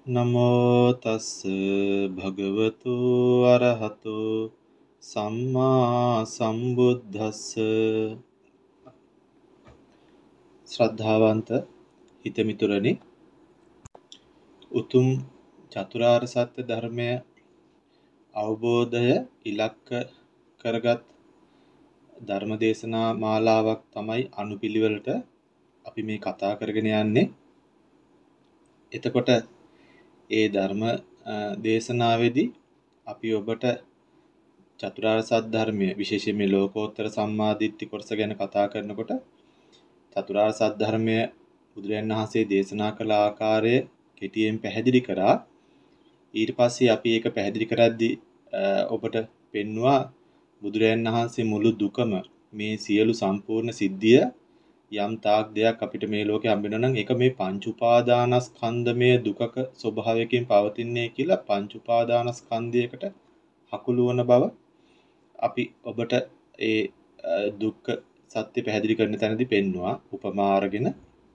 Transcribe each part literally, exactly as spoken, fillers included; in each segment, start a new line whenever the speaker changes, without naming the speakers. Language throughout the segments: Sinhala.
නමෝ තස් භගවතු අරහතු සම්මා සම්බුද්දස්ස. ශ්‍රද්ධාවන්ත හිතමිතුරනි, උතුම් චතුරාර්ය සත්‍ය ධර්මය අවබෝධය ඉලක්ක කරගත් ධර්මදේශනා මාලාවක් තමයි අනුපිළිවෙලට අපි මේ කතා කරගෙන යන්නේ. එතකොට ඒ ධර්ම දේශනාවේදී අපි ඔබට චතුරාර්ය සත්‍ය ධර්මයේ විශේෂයෙන් මේ ලෝකෝත්තර සම්මා දිට්ඨි කොටස ගැන කතා කරනකොට චතුරාර්ය සත්‍ය ධර්මය බුදුරජාණන් වහන්සේ දේශනා කළ ආකාරය කෙටියෙන් පැහැදිලි කරා. ඊට පස්සේ අපි ඒක පැහැදිලි කරද්දී ඔබට පෙන්වුවා බුදුරජාණන් වහන්සේ මුළු දුකම මේ සියලු සම්පූර්ණ සිද්ධිය යම් තාක් දෙයක් අපිට මේ ලෝකේ හම්බ වෙනවා නම් ඒක මේ පංච උපාදානස්කන්ධමය දුකක ස්වභාවයකින් පවතින්නේ කියලා පංච උපාදානස්කන්ධයකට හකුළු වන බව අපි ඔබට ඒ දුක්ඛ සත්‍ය පැහැදිලි කරන තැනදී පෙන්වුවා උපමා අරගෙන.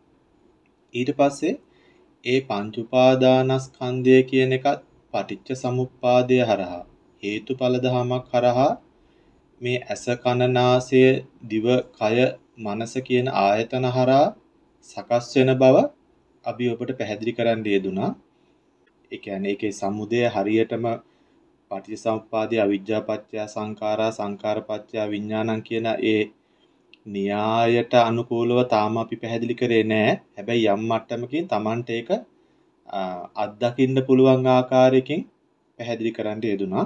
ඊට පස්සේ ඒ පංච උපාදානස්කන්ධය කියන එකත් පටිච්ච සමුප්පාදය හරහා හේතුඵල ධමයක් හරහා මේ ඇස කන නාසය දිව කය මනස කියන ආයතන හරහා සකස් වෙන බව අපි ඔබට පැහැදිලි කරන්න යෙදුනා. ඒ කියන්නේ ඒකේ සමුදය හරියටම පටිච්චසමුප්පාදේ අවිජ්ජා පත්‍ය සංඛාරා සංඛාර පත්‍ය විඥානං කියන ඒ න්‍යායට අනුකූලව තාම අපි පැහැදිලි කරේ නැහැ. හැබැයි යම් මට්ටමකින් Tamanට ඒක අත්දකින්න පුළුවන් ආකාරයකින් පැහැදිලි කරන්න යෙදුනා.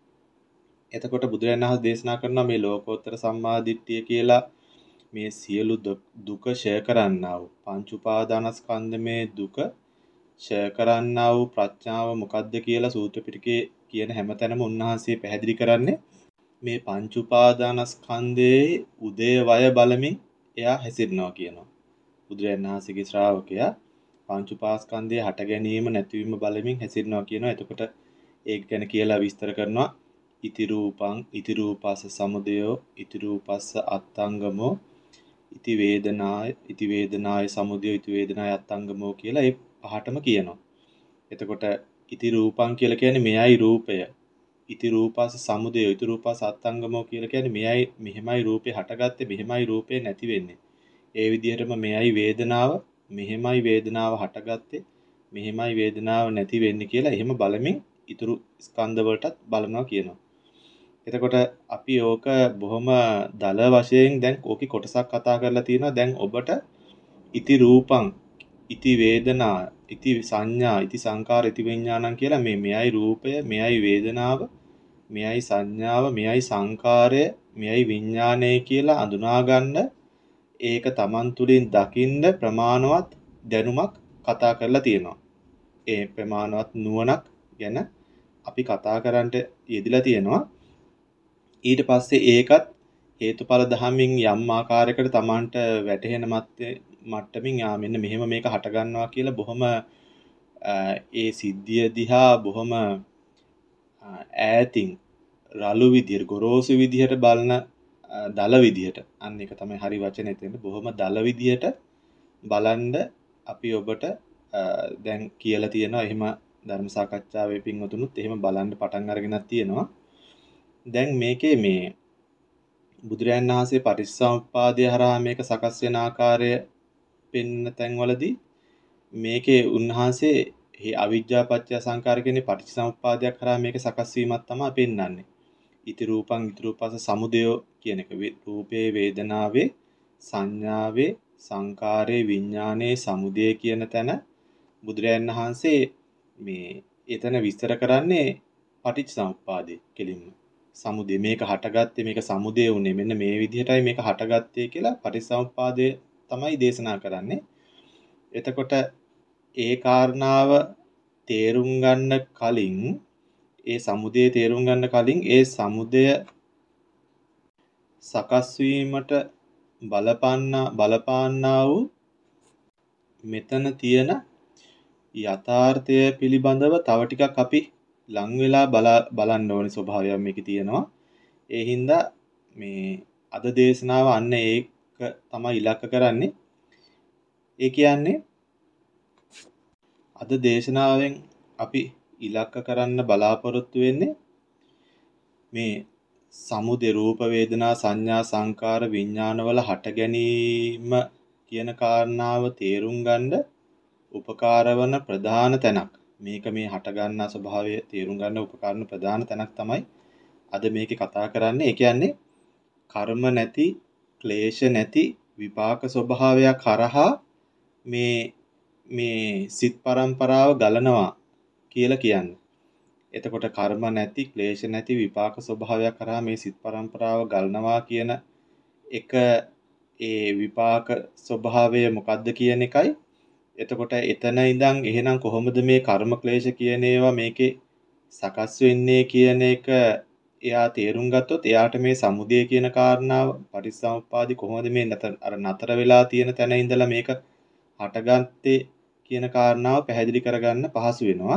එතකොට බුදුරජාණන් වහන්සේ දේශනා කරනවා මේ ලෝකෝත්තර සම්මා දිට්ඨිය කියලා මේ සියලු දුක ෂය කරන්නා වූ පංච උපාදානස්කන්ධමේ දුක ෂය කරන්නා වූ ප්‍රඥාව මොකද්ද කියලා සූත්‍ර පිටකේ කියන හැමතැනම උන්වහන්සේ පැහැදිලි කරන්නේ මේ පංච උපාදානස්කන්ධයේ උදේවය බලමින් එයා හැසිරෙනවා කියනවා. බුදුරජාණන් වහන්සේගේ ශ්‍රාවකයා පංච උපාස්කන්ධයේ හට ගැනීම නැතිවීම බලමින් හැසිරෙනවා කියනවා. එතකොට ඒක ගැන කියලා විස්තර කරනවා. ඉති රූපං ඉති රූපස්ස සමුදයෝ ඉති රූපස්ස අත්ංගමෝ ඉති වේදනාය ඉති වේදනාය සමුදයෝ ඉති වේදනාය අත්ංගමෝ කියලා ඒ පහටම කියනවා. එතකොට ඉති රූපං කියලා කියන්නේ මෙයයි රූපය. ඉති රූපස්ස සමුදයෝ ඉති රූපස්ස අත්ංගමෝ කියලා කියන්නේ මෙයයි මෙහෙමයි රූපේ හටගත්තේ මෙහෙමයි රූපේ නැති වෙන්නේ. ඒ විදිහටම මෙයයි වේදනාව මෙහෙමයි වේදනාව හටගත්තේ මෙහෙමයි වේදනාව නැති වෙන්නේ කියලා එහෙම බලමින් ඊතුරු ස්කන්ධ වලටත් බලනවා කියනවා. එතකොට අපි ඕක බොහොම දල වශයෙන් දැන් ඕකේ කොටසක් කතා කරලා තියෙනවා. දැන් ඔබට ඉති රූපං ඉති වේදනා ඉති සංඥා ඉති සංකාර ඉති විඥානං කියලා මේ මෙයයි රූපය මෙයයි වේදනාව මෙයයි සංඥාව මෙයයි සංකාරය මෙයයි විඥානය කියලා අඳුනා ගන්න ඒක Taman තුලින් දකින්න ප්‍රමාණවත් දැනුමක් කතා කරලා තියෙනවා. ඒ ප්‍රමාණවත් නුවණක් ගැන අපි කතා කරන්නට යෙදিলা තියෙනවා. ඊට පස්සේ ඒකත් හේතුඵල ධමමින් යම් ආකාරයකට Tamanට වැටහෙන මට්ටමින් යා මෙන්න මෙහෙම මේක හට ගන්නවා කියලා බොහොම ඒ සිද්ධිය දිහා බොහොම ඈතින් රළු විදියට ගොරෝසු විදියට බලන දල විදියට අන්න ඒක තමයි හරි වචනේ එතෙන්ද බොහොම දල විදියට බලන්ඩ අපි ඔබට දැන් කියලා තියෙනවා. එහෙම ධර්ම සාකච්ඡාවේ පින්වතුනුත් එහෙම බලන්න පටන් අරගෙනක් තියෙනවා. දැන් මේකේ මේ බුදුරජාණන් වහන්සේ පටිච්චසමුප්පාදය හරහා මේක සකස් වෙන ආකාරය පෙන්න තැන්වලදී මේකේ උන්වහන්සේ මේ අවිජ්ජා පත්‍ය සංකාර කියන්නේ පටිච්චසමුප්පාදයක් හරහා මේක සකස් වීමක් තමයි පෙන්වන්නේ. ඉති රූපං ඉති රූපස සමුදයෝ කියන එක රූපේ වේදනාවේ සංඥාවේ සංකාරේ විඥානයේ සමුදය කියන තැන බුදුරජාණන් වහන්සේ මේ එතන විස්තර කරන්නේ පටිච්චසමුප්පාදේ කෙලින්ම. සමුදය මේක හටගත්තේ මේක සමුදය උනේ මෙන්න මේ විදිහටයි මේක හටගත්තේ කියලා පටිච්චසමුප්පාදය තමයි දේශනා කරන්නේ. එතකොට ඒ කාරණාව තේරුම් ගන්න කලින් ඒ සමුදය තේරුම් ගන්න කලින් ඒ සමුදය සකස් වීමට බලපාන්නා බලපාන්නා වූ මෙතන තියෙන යථාර්ථය පිළිබඳව තව ටිකක් අපි ලං වෙලා බලන්න ඕනේ ස්වභාවයක් මේකේ තියෙනවා. ඒ හින්දා මේ අද දේශනාව අන්න ඒක තමයි ඉලක්ක කරන්නේ. ඒ කියන්නේ අද දේශනාවෙන් අපි ඉලක්ක කරන්න බලාපොරොත්තු වෙන්නේ මේ සමුදය රූප වේදනා සංඥා සංකාර විඥානවල හට ගැනීම කියන කාරණාව තේරුම් ගන්න උපකාර වන ප්‍රධාන තැනක්. මේක මේ හට ගන්නා ස්වභාවය තේරුම් ගන්න උපකාරන ප්‍රධාන තැනක් තමයි අද මේකේ කතා කරන්නේ. ඒ කියන්නේ කර්ම නැති, ක්ලේශ නැති විපාක ස්වභාවයක් කරහා මේ මේ සිත් පරම්පරාව ගලනවා කියලා කියන්නේ. එතකොට කර්ම නැති, ක්ලේශ නැති විපාක ස්වභාවයක් කරා මේ සිත් පරම්පරාව ගලනවා කියන එක ඒ විපාක ස්වභාවය මොකද්ද කියන එකයි. එතකොට එතන ඉඳන් එහෙනම් කොහොමද මේ කර්ම ක්ලේශ කියන ඒවා මේකේ සකස් වෙන්නේ කියන එක එයා තේරුම් ගත්තොත් එයාට මේ සමුදය කියන කාරණාව පටිච්චසමුප්පාදි කොහොමද මේ නතර අර නතර වෙලා තියෙන තැන ඉඳලා මේක හටගත්තේ කියන කාරණාව පැහැදිලි කරගන්න පහසු වෙනවා.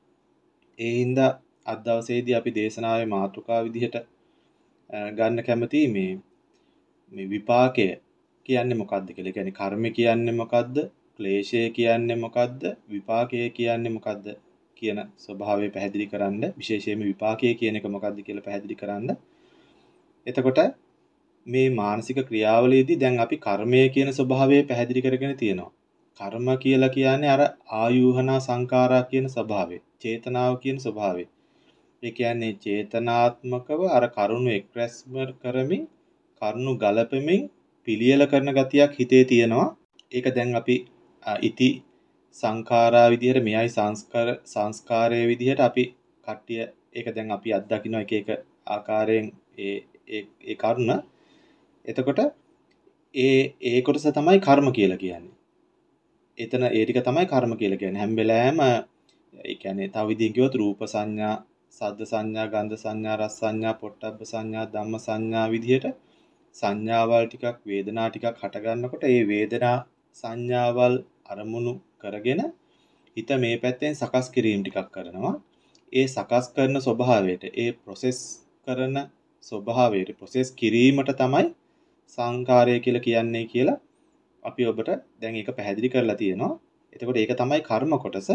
ඒ හින්දා අද දවසේදී අපි දේශනාවේ මාතෘකාව විදිහට ගන්න කැමති මේ මේ විපාකය කියන්නේ මොකක්ද කියලා. ඒ කියන්නේ කර්ම කියන්නේ මොකක්ද? ක්ලේශය කියන්නේ මොකක්ද? විපාකය කියන්නේ මොකක්ද කියන ස්වභාවය පැහැදිලි කරන්න, විශේෂයෙන්ම විපාකය කියන එක මොකක්ද කියලා පැහැදිලි කරන්න. එතකොට මේ මානසික ක්‍රියාවලියේදී දැන් අපි කර්මය කියන ස්වභාවය පැහැදිලි කරගෙන තියෙනවා. කර්ම කියලා කියන්නේ අර ආයෝහනා සංඛාරා කියන ස්වභාවය, චේතනාව කියන ස්වභාවය. ඒ කියන්නේ චේතනාත්මකව අර කරුණු එක්ස්ප්‍රෙස් කරමින්, කරුණු ගලපමින් පිළියෙල කරන ගතියක් හිතේ තියෙනවා. ඒක දැන් අපි ඉති සංඛාරා විදිහට මෙයයි සංස්කාර සංස්කාරයේ විදිහට අපි කට්ටිය ඒක දැන් අපි අත්දකින්න එක එක ආකාරයෙන් ඒ ඒ කරුණ. එතකොට ඒ ඒ කොටස තමයි කර්ම කියලා කියන්නේ. එතන ඒ ටික තමයි කර්ම කියලා කියන්නේ. හැම වෙලාවෙම ඒ කියන්නේ තව විදිහකින් කිව්වොත් රූප සංඥා, සද්ද සංඥා, ගන්ධ සංඥා, රස සංඥා, පොට්ටබ්බ සංඥා, ධම්ම සංඥා විදිහට සංඥාවල් ටිකක්, වේදනා ටිකක් හට ගන්නකොට ඒ වේදනා සංඥාවල් අරමුණු කරගෙන හිත මේ පැත්තෙන් සකස් කිරීම ටිකක් කරනවා. ඒ සකස් කරන ස්වභාවයට, ඒ ප්‍රොසෙස් කරන ස්වභාවයට, ප්‍රොසෙස් කිරීමට තමයි සංකාරය කියලා කියන්නේ කියලා අපි ඔබට දැන් ඒක පැහැදිලි කරලා තියෙනවා. එතකොට ඒක තමයි කර්ම කොටස.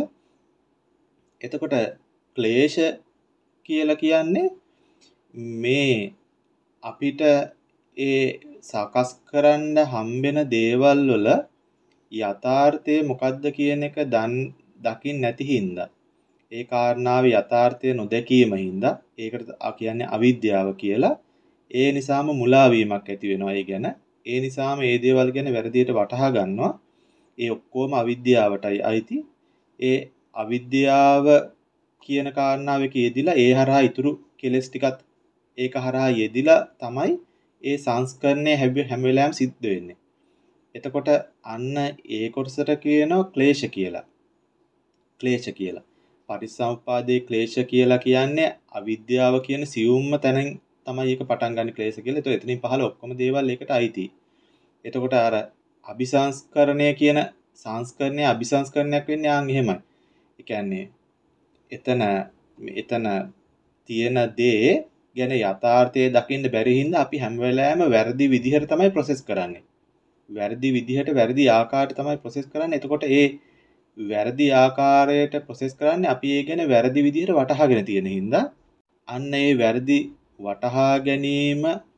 එතකොට ක්ලේශ කියලා කියන්නේ මේ අපිට ඒ සකස් කරන්න හම්බෙන දේවල් වල යථාර්ථය මොකද්ද කියන එක දන් දකින්න නැති හින්දා, ඒ කාරණාවේ යථාර්ථය නොදැකීම හින්දා ඒකට කියන්නේ අවිද්‍යාව කියලා. ඒ නිසාම මුලා වීමක් ඇති වෙනවා. ඒ ගැන ඒ නිසාම මේ දේවල් ගැන වැරදියට වටහා ගන්නවා. ඒ ඔක්කොම අවිද්‍යාවටයි අයිති. ඒ අවිද්‍යාව කියන කාරණාවක යෙදිලා ඒ හරහා ඉතුරු කෙලස් ටිකත් ඒක හරහා යෙදිලා තමයි ඒ සංස්කරණය හැම වෙලාවෙම සිද්ධ වෙන්නේ. එතකොට අන්න ඒ කොටසට කියනවා ක්ලේශ කියලා. ක්ලේශ කියලා. පටිච්චසමුප්පාදේ ක්ලේශ කියලා කියන්නේ අවිද්‍යාව කියන සියුම්ම තැනින් තමයි ඒක පටන් ගන්න ක්ලේශ කියලා. ඒතකොට එතනින් පහළ ඔක්කොම දේවල් ඒකට අයිති. එතකොට අර අபிසංස්කරණය කියන සංස්කරණය අபிසංස්කරණයක් වෙන්නේ ආන් එහෙමයි. ඒ කියන්නේ එතන එතන තියෙන දේ ගැන යථාර්ථය දකින්න බැරි හින්දා අපි හැම වෙලාවෙම වැරදි විදිහට තමයි ප්‍රොසෙස් කරන්නේ. වැරදි විදිහට වැරදි ආකාරයට තමයි ප්‍රොසෙස් කරන්නේ. එතකොට ඒ වැරදි ආකාරයට ප්‍රොසෙස් කරන්නේ අපි ඒ ගැන වැරදි විදිහට වටහාගෙන තියෙන හින්දා අන්න ඒ වැරදි වටහා ගැනීම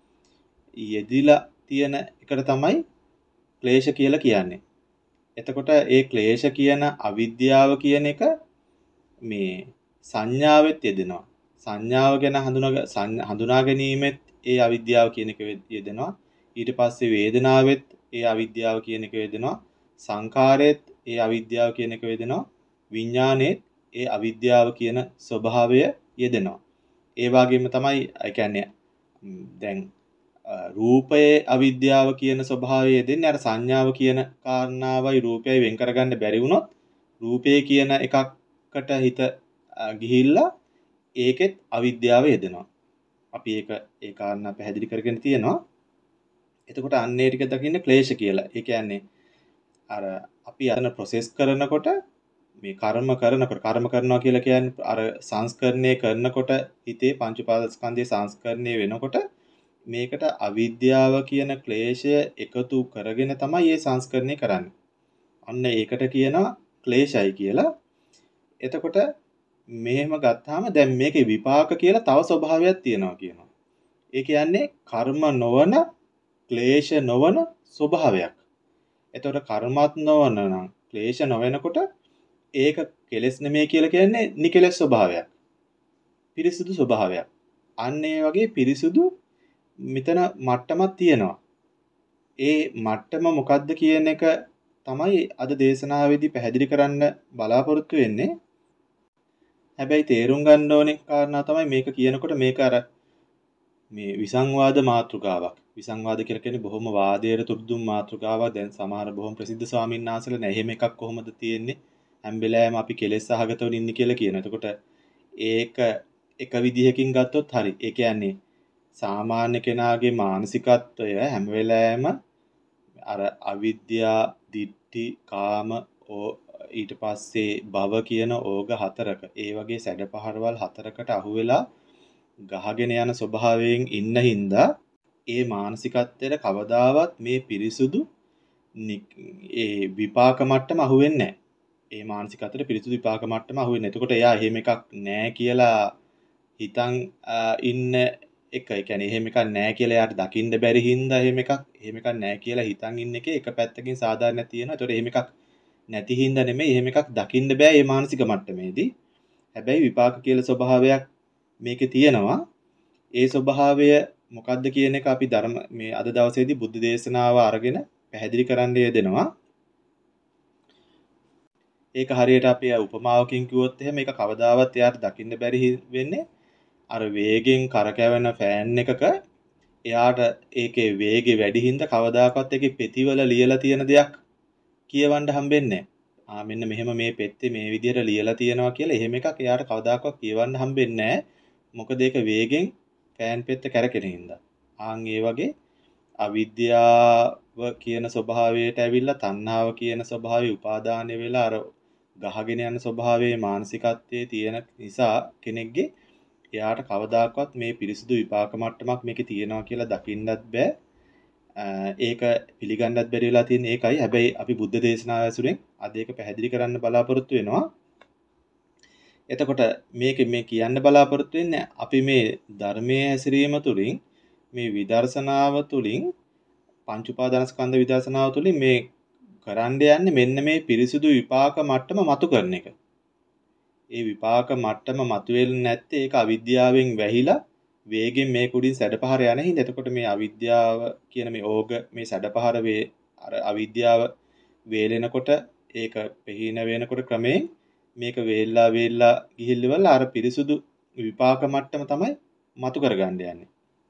යෙදිලා තියෙන එකට තමයි ක්ලේශ කියලා කියන්නේ. එතකොට ඒ ක්ලේශ කියන අවිද්‍යාව කියන එක මේ සංඥාවෙත් යෙදෙනවා. සංඥාව ගැන හඳුනා හඳුනා ගැනීමෙත් ඒ අවිද්‍යාව කියන එක යෙදෙනවා. ඊට පස්සේ වේදනාවෙත් ඒ අවිද්‍යාව කියන එක යෙදෙනවා. සංඛාරෙත් ඒ අවිද්‍යාව කියන එක යෙදෙනවා. විඥානෙත් ඒ අවිද්‍යාව කියන ස්වභාවය යෙදෙනවා. ඒ වගේම තමයි ඒ කියන්නේ දැන් රූපයේ අවිද්‍යාව කියන ස්වභාවය යෙදෙන්නේ අර සංඥාව කියන කාරණාවයි රූපයයි වෙන් කරගන්න බැරි වුණොත් රූපය කියන එකකට හිත ගිහිල්ලා ඒකෙත් අවිද්‍යාව යෙදෙනවා. අපි ඒක ඒ කාරණා පැහැදිලි කරගෙන තියෙනවා. එතකොට අන්නේ ටික දකින්න ක්ලේශ කියලා. ඒ කියන්නේ අර අපි අතන ප්‍රොසෙස් කරනකොට මේ කර්ම කරනකොට කර්ම කරනවා කියලා කියන්නේ අර සංස්කරණය කරනකොට හිතේ පංච උපාදානස්කන්ධයේ සංස්කරණය වෙනකොට මේකට අවිද්‍යාව කියන ක්ලේශය එකතු කරගෙන තමයි මේ සංස්කරණය කරන්නේ. අන්න ඒකට කියනවා ක්ලේශයි කියලා. එතකොට මෙහෙම ගත්තාම දැන් මේකේ විපාක කියලා තව ස්වභාවයක් තියෙනවා කියනවා. ඒ කියන්නේ කර්ම නොවන, ක්ලේශ නොවන ස්වභාවයක්. එතකොට කර්මත් නොවන නම් ක්ලේශ නොවෙනකොට ඒක කෙලෙස් නෙමෙයි කියලා කියන්නේ නිකලෙස් ස්වභාවයක්. පිරිසුදු ස්වභාවයක්. අන්න ඒ වගේ පිරිසුදු මෙතන මට්ටමක් තියෙනවා. ඒ මට්ටම මොකද්ද කියන එක තමයි අද දේශනාවේදී පැහැදිලි කරන්න බලාපොරොත්තු වෙන්නේ. හැබැයි තේරුම් ගන්න ඕනේ කාරණා තමයි මේක කියනකොට මේක අර මේ විසංවාද මාතෘකාවක්. විසංවාද කියලා කියන්නේ බොහොම වාදයට තුඩුදුම් මාතෘකාවක්. දැන් සමහර බොහොම ප්‍රසිද්ධ ස්වාමීන් වහන්සේලා නෑ එහෙම එකක් කොහොමද තියෙන්නේ? හැම වෙලාවෙම අපි කෙලෙස් සහගතව ඉන්නේ කියලා කියනවා. එතකොට ඒක එක විදිහකින් ගත්තොත් හරි. ඒ කියන්නේ සාමාන්‍ය කෙනාගේ මානසිකත්වය හැම වෙලාවෙම අර අවිද්‍යා, ditthi, කාම ඊට පස්සේ භව කියන ඕග හතරක ඒ වගේ සැඩපහරවල් හතරකට අහු වෙලා ගහගෙන යන ස්වභාවයෙන් ඉන්න හින්දා ඒ මානසිකත්වයට කවදාවත් මේ පිරිසුදු ඒ විපාක මට්ටම අහු වෙන්නේ නැහැ. ඒ මානසිකත්වයට පිරිසුදු විපාක මට්ටම අහු වෙන්නේ. එතකොට එයා එහෙම එකක් නැහැ කියලා හිතන් ඉන්න එක. ඒ කියන්නේ එහෙම එකක් නැහැ කියලා එයාට දකින්න බැරි හින්දා එහෙම එකක් එහෙම එකක් නැහැ කියලා හිතන් ඉන්න එකේ එක පැත්තකින් සාධාරණයක් තියෙනවා. ඒතකොට එහෙම එකක් නැති හින්දා නෙමෙයි එහෙම එකක් දකින්න බෑ මේ මානසික මට්ටමේදී. හැබැයි විපාක කියලා ස්වභාවයක් මේකේ තියෙනවා. ඒ ස්වභාවය මොකද්ද කියන එක අපි ධර්ම මේ අද දවසේදී බුද්ධ දේශනාව අරගෙන පැහැදිලි කරන්න යෙදෙනවා. ඒක හරියට අපි උපමාවකින් කිව්වොත් එහෙම මේක කවදාවත් එයාට දකින්න බැරි වෙන්නේ අර වේගෙන් කරකැවෙන ෆෑන් එකක එයාට ඒකේ වේගෙ වැඩි හින්දා කවදාකවත් ඒකේ පෙතිවල ලියලා තියෙන දෙයක් කියවන්න හම්බෙන්නේ නැහැ. ආ මෙන්න මෙහෙම මේ පෙත්තේ මේ විදිහට ලියලා තියෙනවා කියලා එහෙම එකක් එයාට කවදාකවත් කියවන්න හම්බෙන්නේ නැහැ. මොකද ඒක වේගෙන් ෆෑන් පෙත්ත කැරකෙන හින්දා. ආන් ඒ වගේ අවිද්‍යාව කියන ස්වභාවයට ඇවිල්ලා තණ්හාව කියන ස්වභාවය උපාදානය වෙලා අර ගහගෙන යන ස්වභාවයේ මානසිකත්වයේ තියෙන නිසා කෙනෙක්ගේ එයාට කවදාකවත් මේ පිරිසිදු විපාක මට්ටමක් මේකේ තියෙනවා කියලා දකින්නත් බෑ. ඒක පිළිගන්නත් බැරි වෙලා තියෙන ඒකයි. හැබැයි අපි බුද්ධ දේශනාව ඇසුරෙන් අද ඒක පැහැදිලි කරන්න බලාපොරොත්තු වෙනවා. එතකොට මේක මේ කියන්න බලාපොරොත්තු වෙන්නේ අපි මේ ධර්මයේ හැසිරීම තුළින් මේ විදර්ශනාව තුළින් පංච උපාදානස්කන්ධ විදර්ශනාව තුළින් මේ කරන්න යන්නේ මෙන්න මේ පිරිසුදු විපාක මට්ටම මතු කරන එක. ඒ විපාක මට්ටම මතුවෙන්නේ නැත්තේ ඒක අවිද්‍යාවෙන් වැහිලා වේගෙන් මේ කුඩින් සැඩපහර යන හින්දා. එතකොට මේ අවිද්‍යාව කියන මේ ඕග මේ සැඩපහර වේ අර අවිද්‍යාව වේලෙනකොට ඒක පෙහින වෙනකොට ක්‍රමයෙන් මේක වේල්ලා වේල්ලා ගිහිල්ලවල අර පිරිසුදු විපාක මට්ටම තමයි මතු කරගන්න යන්නේ.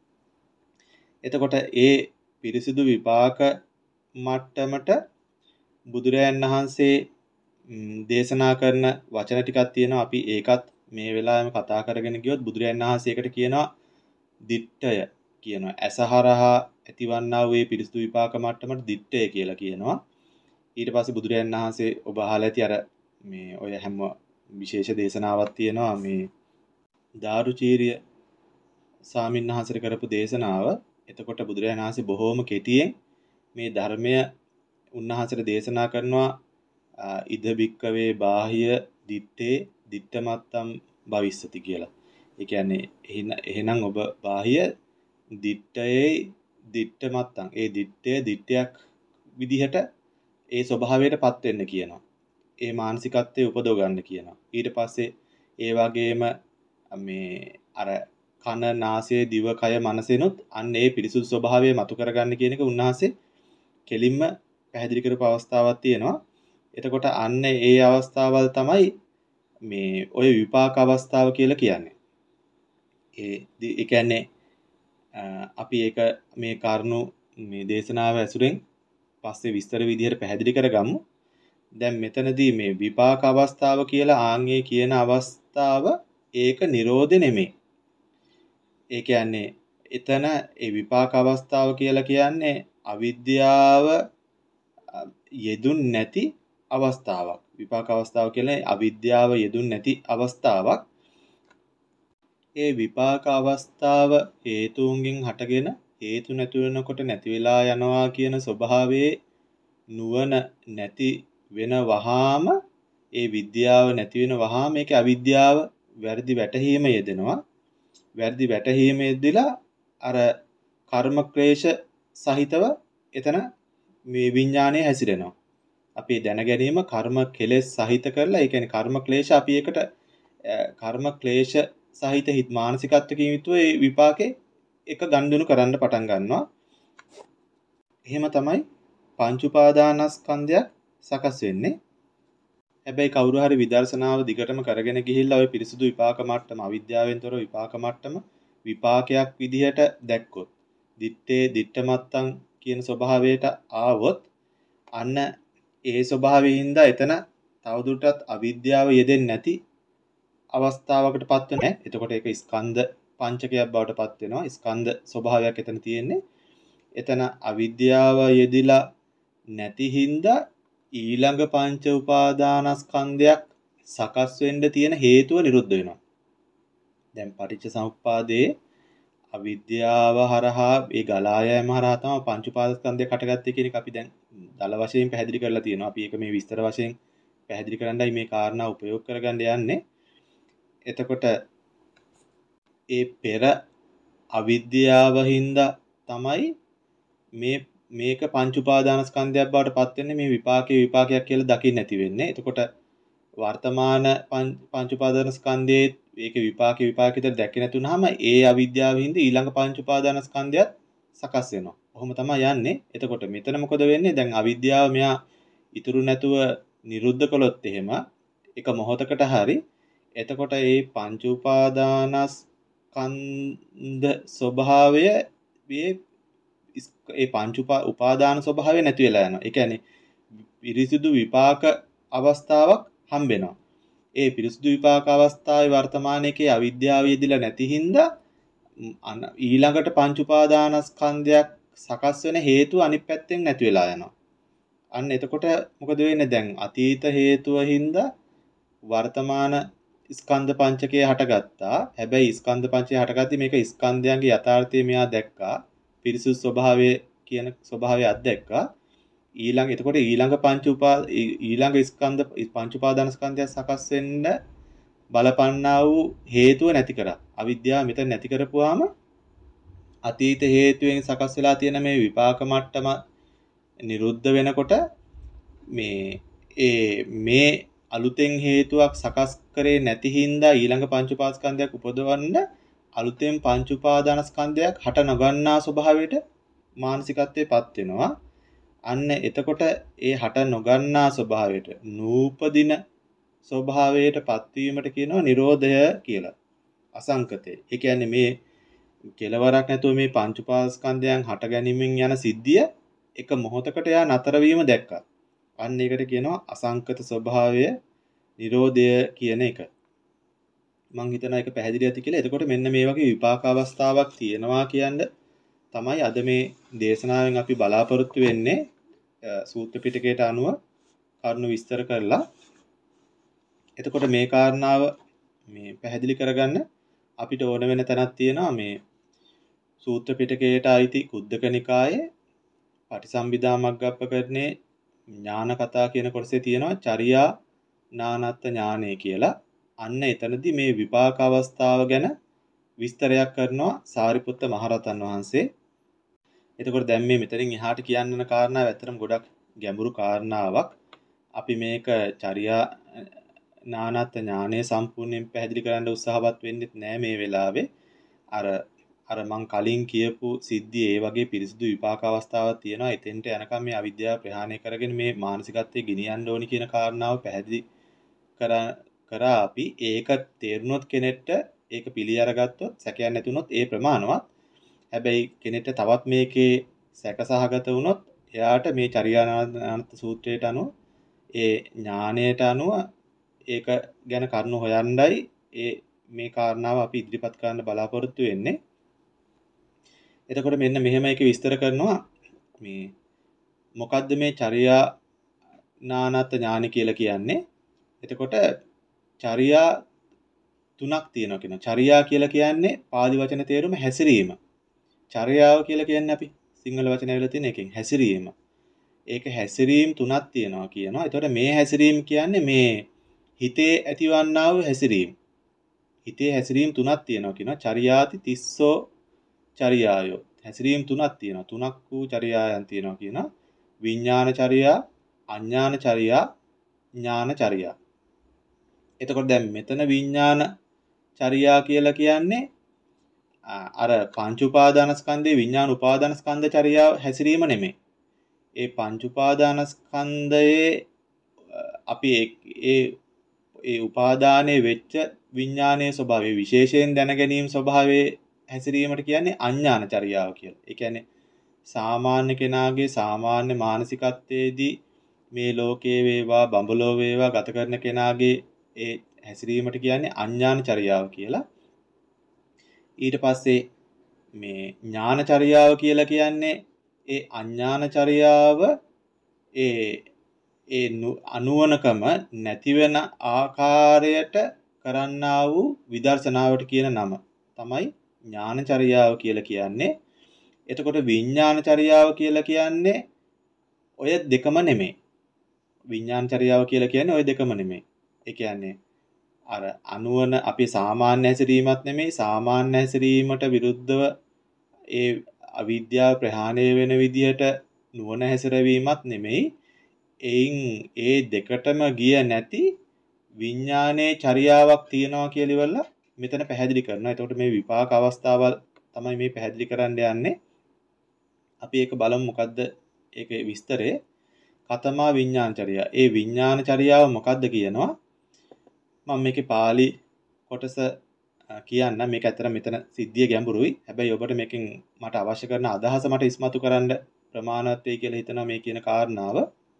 එතකොට ඒ පිරිසුදු විපාක මට්ටමට බුදුරයන් වහන්සේ දේශනා කරන වචන ටිකක් තියෙනවා. අපි ඒකත් මේ වෙලාවෙම කතා කරගෙන ගියොත් බුදුරයන් වහන්සේ ඒකට කියනවා දිට්ඨය කියනවා. අසහරහා ඇතිවන්නා වූ මේ පිරිසුදු විපාක මට්ටමට දිට්ඨය කියලා කියනවා. ඊට පස්සේ බුදුරයන් වහන්සේ ඔබ අහලා ඇති අර මේ ඔය හැම විශේෂ දේශනාවක් තියෙනවා මේ දාරුචීරිය සාමින්හාසර කරපු දේශනාව. එතකොට බුදුරජාණන් වහන්සේ බොහෝම කෙටියෙන් මේ ධර්මය උන්වහන්සේට දේශනා කරනවා. ඉද බික්කවේ බාහ්‍ය දිත්තේ දිත්තමත්තම් භවිස්සති කියලා. ඒ කියන්නේ එහෙනම් ඔබ බාහ්‍ය දිත්තේ දිත්තමත්තම් ඒ දිත්තේ දිත්තයක් විදිහට ඒ ස්වභාවයටපත් වෙන්න කියනවා. ඒ මානසිකත්වයේ උපදව ගන්න කියනවා. ඊට පස්සේ ඒ වගේම මේ අර කන නාසය දිව කය මනසෙනුත් අන්න ඒ පිරිසුදු ස්වභාවය මතු කරගන්න කියන එක උන්වහන්සේ කෙලින්ම පැහැදිලි කරපු අවස්ථාවක් තියෙනවා. එතකොට අන්න ඒ අවස්ථාවල් තමයි මේ ඔය විපාක අවස්ථාව කියලා කියන්නේ. ඒ ඒ කියන්නේ අපි ඒක මේ කරුණු මේ දේශනාව ඇසුරෙන් පස්සේ විස්තර විදිහට පැහැදිලි කරගමු. දැන් මෙතනදී මේ විපාක අවස්ථාව කියලා ආන්ගේ කියන අවස්ථාව ඒක නිරෝධ නෙමෙයි. ඒ කියන්නේ එතන ඒ විපාක අවස්ථාව කියලා කියන්නේ අවිද්‍යාව යෙදුන් නැති අවස්ථාවක්. විපාක අවස්ථාව කියන්නේ අවිද්‍යාව යෙදුන් නැති අවස්ථාවක්. ඒ විපාක අවස්ථාව හේතුන්ගෙන් හටගෙන හේතු නැති වෙනකොට නැති වෙලා යනවා කියන ස්වභාවයේ නුවණ නැති වෙන වහාම ඒ විද්‍යාව නැති වෙන වහා මේකේ අවිද්‍යාව වැරදි වැටහීම යෙදෙනවා. වැරදි වැටහීම යෙදিলা අර කර්ම ක්ලේශ සහිතව එතන මේ විඥානය හැසිරෙනවා. අපි දැන ගැනීම කර්ම කෙලෙස් සහිත කරලා ඒ කියන්නේ කර්ම ක්ලේශ අපි එකට කර්ම ක්ලේශ සහිත හිත මානසිකත්වකින් යුතුව ඒ විපාකේ එක ගනුදෙනු කරන්න පටන් ගන්නවා. එහෙම තමයි පංච උපාදානස්කන්ධයක් සකස් වෙන්නේ. හැබැයි කවුරු හරි විදර්ශනාව දිගටම කරගෙන ගිහිල්ලා ওই පිරිසුදු විපාක මට්ටම අවිද්‍යාවෙන් තොර විපාක මට්ටම විපාකයක් විදිහට දැක්කොත්, දිත්තේ දිත්තමත්තං කියන ස්වභාවයට ආවොත් අන්න ඒ ස්වභාවයෙන්ද එතන තවදුරටත් අවිද්‍යාව යෙදෙන්නේ නැති අවස්ථාවකටපත් වෙන්නේ. එතකොට ඒක ස්කන්ධ පංචකයක් බවට පත් වෙනවා. ස්කන්ධ ස්වභාවයක් එතන තියෙන්නේ. එතන අවිද්‍යාව යෙදිලා නැති හින්දා ඊළඟ පංච උපාදානස්කන්ධයක් සකස් වෙන්න තියෙන හේතුව නිරුද්ධ වෙනවා. දැන් පටිච්ච සමුප්පාදයේ අවිද්‍යාව හරහා ඒ ගලා යෑම හරහා තමයි පංච උපාදානස්කන්ධය කටගත්තේ කියන එක අපි දැන් දල වශයෙන් පැහැදිලි කරලා තියෙනවා. අපි ඒක මේ විස්තර වශයෙන් පැහැදිලි කරන්නයි මේ කාරණා උපයෝග කරගන්න යන්නේ. එතකොට ඒ පෙර අවිද්‍යාව හින්දා තමයි මේ මේක පංච උපාදානස්කන්ධයක් බවට පත් වෙන්නේ මේ විපාකේ විපාකයක් කියලා දකින්න නැති වෙන්නේ. එතකොට වර්තමාන පංච උපාදානස්කන්ධයේ ඒකේ විපාකේ විපාකිතර දැක්කේ නැතුනහම ඒ අවිද්‍යාව හින්දා ඊළඟ පංච උපාදානස්කන්ධයත් සකස් වෙනවා. ඔහොම තමයි යන්නේ. එතකොට මෙතන මොකද වෙන්නේ? දැන් අවිද්‍යාව මෙයා ඉතුරු නැතුව නිරුද්ධ කළොත් එහෙම එක මොහොතකට හරි එතකොට මේ පංච උපාදානස්කන්ධ ස්වභාවය මේ ඒ පංච උපාදාන ස්වභාවය නැති වෙලා යනවා. ඒ කියන්නේ පිරිසිදු විපාක අවස්ථාවක් හම්බ වෙනවා. ඒ පිරිසිදු විපාක අවස්ථාවේ වර්තමානයේ අවිද්‍යාව යෙදිලා නැති හින්දා ඊළඟට පංච උපාදානස්කන්ධයක් සකස් වෙන හේතු අනිත් පැත්තෙන් නැති වෙලා යනවා. අන්න එතකොට මොකද වෙන්නේ? දැන් අතීත හේතුව හින්දා වර්තමාන ස්කන්ධ පංචකය හටගත්තා. හැබැයි ස්කන්ධ පංචකය හටගත්තී මේක ස්කන්ධයන්ගේ යථාර්ථය මෙයා දැක්කා. පිරිසුදු ස්වභාවය කියන ස්වභාවය අත්දැක්කා. ඊළඟ එතකොට ඊළඟ පංච උපා ඊළඟ ස්කන්ධ පංච උපාදාන ස්කන්ධය සකස් වෙන්න බලපන්නා වූ හේතුව නැති කරා. අවිද්‍යාව මෙතන නැති කරපුවාම අතීත හේතුවෙන් සකස් වෙලා තියෙන මේ විපාක මට්ටම නිරුද්ධ වෙනකොට මේ ඒ මේ අලුතෙන් හේතුවක් සකස් කරේ නැති හින්දා ඊළඟ පංච උපාදානස්කන්ධයක් උපදවන්න අලුතෙන් පංච උපාදානස්කන්ධයක් හට නොගන්නා ස්වභාවයට මානසිකත්වයටපත් වෙනවා. අන්න එතකොට ඒ හට නොගන්නා ස්වභාවයට නූපදින ස්වභාවයටපත් වීමට කියනවා නිරෝධය කියලා. අසංකතේ. ඒ කියන්නේ මේ කෙලවරක් නැතුව මේ පංච උපාදානස්කන්ධයන් හට ගැනීමෙන් යන සිද්ධිය එක මොහොතකට යා නතර වීම දැක්කා. අන්න ඒකට කියනවා අසංකත ස්වභාවය නිරෝධය කියන එක. මම හිතනවා ඒක පැහැදිලි ඇති කියලා. එතකොට මෙන්න මේ වගේ විපාක අවස්ථාවක් තියෙනවා කියන්නේ තමයි අද මේ දේශනාවෙන් අපි බලාපොරොත්තු වෙන්නේ සූත්‍ර පිටකයට අනුව කරුණු විස්තර කරලා. එතකොට මේ කාරණාව මේ පැහැදිලි කරගන්න අපිට ඕන වෙන තැනක් තියෙනවා මේ සූත්‍ර පිටකයට අයිති කුද්දක නිකායේ පටිසම්භිදා මග්ගප්පකරණේ ඥාන කතා කියන කොටසේ තියෙනවා චර්යා ඥානත්ත ඥානය කියලා. අන්න එතනදී මේ විපාක අවස්ථාව ගැන විස්තරයක් කරනවා සාරිපුත්ත මහරහතන් වහන්සේ. එතකොට දැන් මේ මෙතනින් එහාට කියන්න යන කාරණාව ඇත්තටම ගොඩක් ගැඹුරු කාරණාවක්. අපි මේක චර්යා ඥානත්ත ඥානය සම්පූර්ණයෙන් පැහැදිලි කරන්න උත්සාහවත් වෙන්නේ නැහැ මේ වෙලාවේ. අර අර මං කලින් කියපු සිද්ධිය ඒ වගේ පිරිසිදු විපාක අවස්ථාවක් තියෙනවා. එතෙන්ට යනකම් මේ අවිද්‍යාව ප්‍රහාණය කරගෙන මේ මානසිකත්වයේ ගෙනියන්න ඕනි කියන කාරණාව පැහැදිලි කරා කරා අපි ඒක තේරුනොත් කෙනෙක්ට ඒක පිළි අරගත්තොත් සැකයක් නැතුනොත් ඒ ප්‍රමාණවත්. හැබැයි කෙනෙක්ට තවත් මේකේ සැකසහගත වුණොත් එයාට මේ චර්යානාන්ත සූත්‍රයට අනුව ඒ ඥාණයට අනුව ඒක ගැන කරුණු හොයන්නයි ඒ මේ කාරණාව අපි ඉදිරිපත් කරන්න බලාපොරොත්තු වෙන්නේ. එතකොට මෙන්න මෙහෙම එක විස්තර කරනවා මේ මොකද්ද මේ චර්යා ඥානත් ඥාන කියලා කියන්නේ. එතකොට චර්යා තුනක් තියෙනවා කියනවා. චර්යා කියලා කියන්නේ පාලි වචන තේරුම හැසිරීම. චර්යාව කියලා කියන්නේ අපි සිංහල වචන වල තියෙන එකෙන් හැසිරීම. ඒක හැසිරීම තුනක් තියෙනවා කියනවා. එතකොට මේ හැසිරීම කියන්නේ මේ හිතේ ඇතිවන්නා වූ හැසිරීම. හිතේ හැසිරීම තුනක් තියෙනවා කියනවා. චරියාති තිස්සෝ චරියායෝ. හැසිරීම තුනක් තියෙනවා. තුනක් වූ චරියායන් තියෙනවා කියනවා. විඥාන චරියා, අඥාන චරියා, ඥාන චරියා. එතකොට දැන් මෙතන විඥාන චරියා කියලා කියන්නේ අර පංච උපාදානස්කන්ධේ විඥාන උපාදානස්කන්ධ චරියාව හැසිරීම නෙමෙයි. ඒ පංච උපාදානස්කන්ධයේ අපි ඒ ඒ උපාදානයේ වෙච්ච විඥානයේ ස්වභාවය විශේෂයෙන් දැන ගැනීම ස්වභාවයේ හැසිරීමට කියන්නේ අඥාන චරියාව කියලා. ඒ කියන්නේ සාමාන්‍ය කෙනාගේ සාමාන්‍ය මානසිකත්වයේදී මේ ලෝකයේ වේවා බඹලෝ වේවා ගත කරන කෙනාගේ ඒ හැසිරීමට කියන්නේ අඥාන චරියාව කියලා. ඊට පස්සේ මේ ඥාන චරියාව කියලා කියන්නේ ඒ අඥාන චරියාව ඒ ඒ අනුවණකම නැති වෙන ආකාරයට කරන්නා වූ විදර්ශනාවට කියන නම තමයි ඥාන චරියාව කියලා කියන්නේ. එතකොට විඥාන චරියාව කියලා කියන්නේ ඔය දෙකම නෙමෙයි. විඥාන චරියාව කියලා කියන්නේ ඔය දෙකම නෙමෙයි. ඒ කියන්නේ අර අනුවන අපි සාමාන්‍ය හැසිරීමක් නෙමෙයි සාමාන්‍ය හැසිරීමට විරුද්ධව ඒ අවිද්‍යාව ප්‍රහාණය වෙන විදිහට නුවණ හැසිරවීමක් නෙමෙයි. එයින් ඒ දෙකටම ගිය නැති විඥානයේ චරියාවක් තියනවා කියලා ඉවරලා මෙතන පැහැදිලි කරනවා. එතකොට මේ විපාක අවස්ථාවල් තමයි මේ පැහැදිලි කරන්න යන්නේ. අපි ඒක බලමු මොකද්ද ඒකේ විස්තරය. කතමා විඥානචර්යා. ඒ විඥානචර්යාව මොකද්ද කියනවා? මම මේකේ පාලි කොටස කියන්න. මේක ඇත්තට මෙතන සිද්ධිය ගැඹුරුයි. හැබැයි ඔබට මේකෙන් මට අවශ්‍ය කරන අදහස මට ඉස්මතු කරන්න ප්‍රමාණවත් වෙයි කියලා හිතනවා මේ කියන කාරණාව.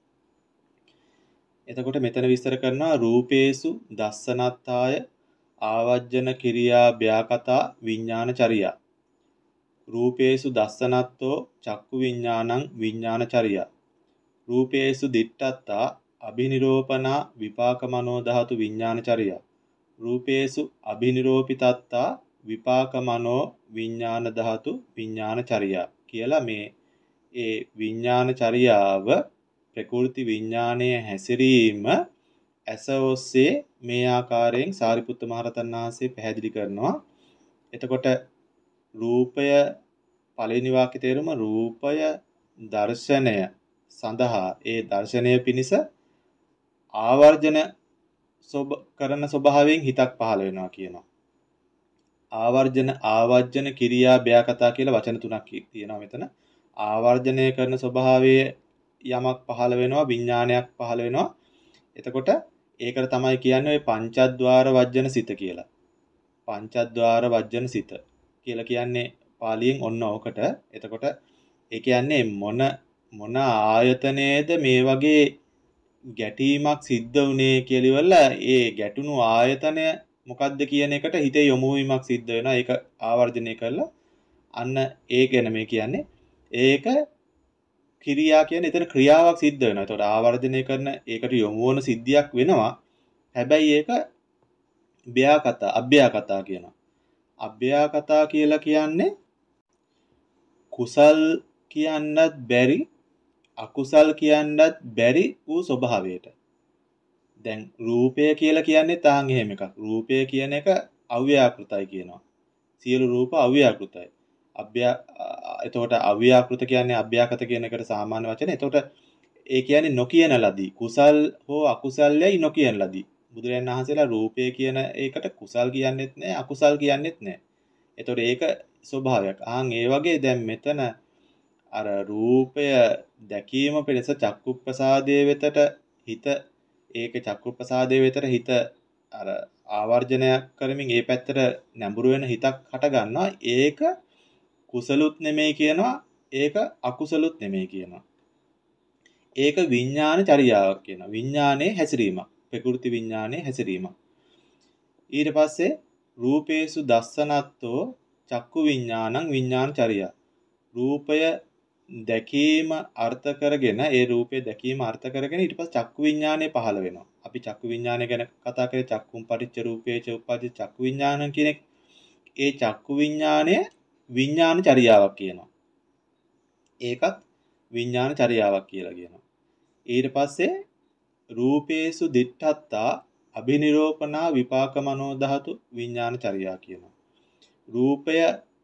එතකොට මෙතන විස්තර කරනවා රූපේසු දස්සනත්තාය ආවජ්ජන කිරියා භ්‍යාකතා විඥානචර්යා. රූපේසු දස්සනත්තෝ චක්කු විඥානං විඥානචර්යා. රූපේසු දිට්ඨත්තා අබිනිරෝපනා විපාක මනෝ ධාතු විඥානචර්යා. රූපේසු අබිනිරෝපිතත්තා විපාක මනෝ විඥාන ධාතු විඥානචර්යා කියලා මේ ඒ විඥානචර්යාව ප්‍රකෘති විඥානයේ හැසිරීම ඇස ඔස්සේ මේ ආකාරයෙන් සාරිපුත්ත මහරහතන් වහන්සේ පැහැදිලි කරනවා. එතකොට රූපය පළවෙනි වාක්‍යයේ තේරුම රූපය දර්ශනය සඳහා ඒ දර්ශනය පිණිස ආවර්ජන කරන ස්වභාවයෙන් හිතක් පහළ වෙනවා කියනවා. ආවර්ජන ආවර්ජන කිරියා භ්‍යාකතා කියලා වචන තුනක් තියෙනවා මෙතන. ආවර්ජනය කරන ස්වභාවයේ යමක් පහළ වෙනවා විඥානයක් පහළ වෙනවා. එතකොට ඒකට තමයි කියන්නේ ඔය පංචද්වාර වජ්ජන සිත කියලා. පංචද්වාර වජ්ජන සිත කියලා කියන්නේ පාලියෙන් ඔන්න ඕකට. එතකොට ඒ කියන්නේ මොන මොන ආයතනයේද මේ වගේ ගැටීමක් සිද්ධ වුනේ කියලා ඉවරලා ඒ ගැටුණු ආයතනය මොකද්ද කියන එකට හිතේ යොමු වීමක් සිද්ධ වෙනවා. ඒක ආවර්ජනය කරලා අන්න ඒ ගැන මේ කියන්නේ. ඒක ක්‍රියා කියන්නේ එතන ක්‍රියාවක් සිද්ධ වෙනවා. ඒතකොට ආවර්ජනය කරන ඒකට යොමු වන සිද්ධියක් වෙනවා. හැබැයි ඒක භ්‍යාකතා අභ්‍යාකතා කියනවා. අභ්‍යාකතා කියලා කියන්නේ කුසල් කියන්නත් බැරි අකුසල් කියන්නත් බැරි වූ ස්වභාවයට. දැන් රූපය කියලා කියන්නේ තාන් එහෙම එකක්. රූපය කියන එක අව්‍යාකෘතයි කියනවා. සියලු රූප අව්‍යාකෘතයි. අභ්‍යා එතකොට අව්‍යාකෘත කියන්නේ අභ්‍යාකත කියන එකට සාමාන්‍ය වචනේ. එතකොට ඒ කියන්නේ නොකියන ලදී. කුසල් හෝ අකුසල්යයි නොකියන ලදී. බුදුරජාණන් වහන්සේලා රූපය කියන ඒකට කුසල් කියන්නෙත් නැහැ අකුසල් කියන්නෙත් නැහැ. එතකොට ඒක ස්වභාවයක්. ආන් ඒ වගේ දැන් මෙතන අර රූපය දැකීම පිණිස චක්කුප්‍රසාදයේ වෙතට හිත ඒක චක්කුප්‍රසාදයේ වෙතට හිත අර ආවර්ජනය කරමින් ඒ පැත්තට නැඹුරු වෙන හිතක් හට ගන්නවා. ඒක කුසලුත් නෙමෙයි කියනවා. ඒක අකුසලුත් නෙමෙයි කියනවා. ඒක විඥාන චර්යාවක් කියනවා. විඥානයේ හැසිරීමක්. ප්‍රකෘති විඥානයේ හැසිරීමක්. ඊට පස්සේ රූපේසු දස්සනත්තෝ චක්කු විඥානං විඥාන චර්යා. රූපය දැකීම අර්ථ කරගෙන ඒ රූපේ දැකීම අර්ථ කරගෙන ඊට පස්සේ චක්කු විඥානය පහළ වෙනවා. අපි චක්කු විඥානය ගැන කතා කරේ චක්කුම් පටිච්ච රූපේච උප්පජ්ජ චක්කු විඥානං කියන ඒ චක්කු විඥානය විඥාන චර්යාවක් කියනවා. ඒකත් විඥාන චර්යාවක් කියලා කියනවා. ඊට පස්සේ රූපේසු දිට්ඨත්තා අබිනිරෝපණා විපාක මනෝ ධාතු විඥාන චර්යා කියනවා. රූපය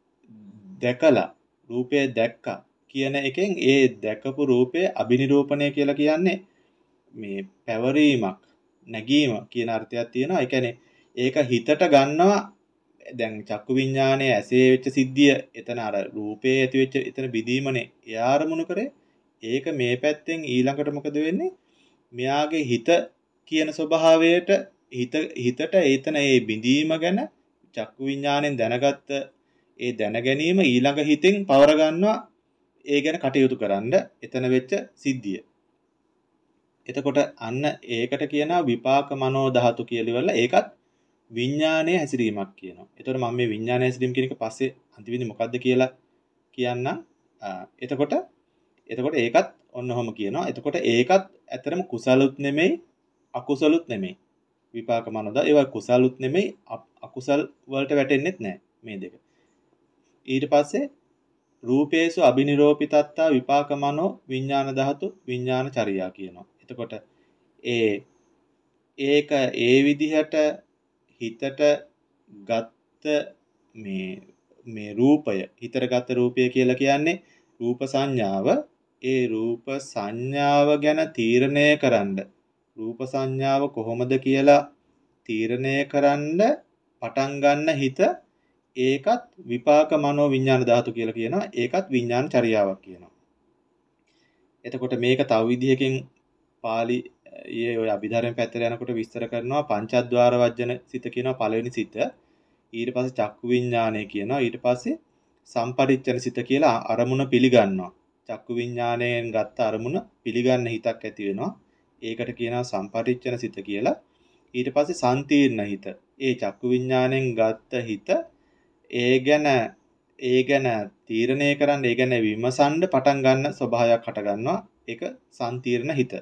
දැකලා රූපය දැක්කා කියන එකෙන් ඒ දැකපු රූපය අබිනිරෝපණය කියලා කියන්නේ මේ පැවරීමක් නැගීම කියන අර්ථයක් තියෙනවා. ඒ කියන්නේ ඒක හිතට ගන්නවා. දැන් චක්කු විඥානයේ ඇසේ වෙච්ච සිද්ධිය එතන අර රූපේ ඇති වෙච්ච එතන බිදීමනේ එයා අරමුණු කරේ. ඒක මේ පැත්තෙන් ඊළඟට මොකද වෙන්නේ? මෙයාගේ හිත කියන ස්වභාවයට හිත හිතට එතන ඒ බිඳීම ගැන චක්කු විඥාණයෙන් දැනගත්ත ඒ දැන ගැනීම ඊළඟ හිතෙන් පවර ගන්නවා ඒ ගැන කටයුතු කරන්න එතන වෙච්ච සිද්ධිය. එතකොට අන්න ඒකට කියනවා විපාක මනෝ ධාතු කියලා ඉවරලා ඒකත් විඥානයේ හැසිරීමක් කියනවා. එතකොට මම මේ විඥානයේ හැසිරීම කියන එක පස්සේ අන්තිමේදී මොකද්ද කියලා කියන්නම්. එතකොට එතකොට ඒකත් ඔන්න ඔහම කියනවා. එතකොට ඒකත් ඇත්තරම කුසලුත් නෙමෙයි අකුසලුත් නෙමෙයි. විපාක මනෝදා ඒවා කුසලුත් නෙමෙයි අකුසල් වලට වැටෙන්නෙත් නැහැ මේ දෙක. ඊට පස්සේ රූපේසු අබිනිරෝපිතත්තා විපාක මනෝ විඥාන ධාතු විඥාන චර්යා කියනවා. එතකොට ඒ ඒක ඒ විදිහට හිතට ගත්ත මේ මේ රූපය හිතට ගත්ත රූපය කියලා කියන්නේ රූප සංඥාව. ඒ රූප සංඥාව ගැන තීරණය කරන්න රූප සංඥාව කොහොමද කියලා තීරණය කරන්න පටන් ගන්න හිත ඒකත් විපාක මනෝ විඥාන ධාතු කියලා කියනවා. ඒකත් විඥාන චර්යාවක් කියනවා. එතකොට මේක තව විදිහකින් පාලි යේ ඔය අභිධර්ම පැත්තට යනකොට විස්තර කරනවා පංචද්වාර වජ්ජන සිත කියනවා පළවෙනි සිත. ඊට පස්සේ චක්කු විඥානය කියනවා. ඊට පස්සේ සම්පරිච්ඡන සිත කියලා අරමුණ පිළිගන්නවා. චක්කු විඥාණයෙන් ගත්ත අරමුණ පිළිගන්න හිතක් ඇති වෙනවා. ඒකට කියනවා සම්පරිච්ඡන සිත කියලා. ඊට පස්සේ සම්තීර්ණ හිත. ඒ චක්කු විඥාණයෙන් ගත්ත හිත ඒ ගැන ඒ ගැන තීරණය කරන්න ඒ ගැන විමසන්න පටන් ගන්න ස්වභාවයක් හට ගන්නවා. ඒක සම්තීර්ණ හිත.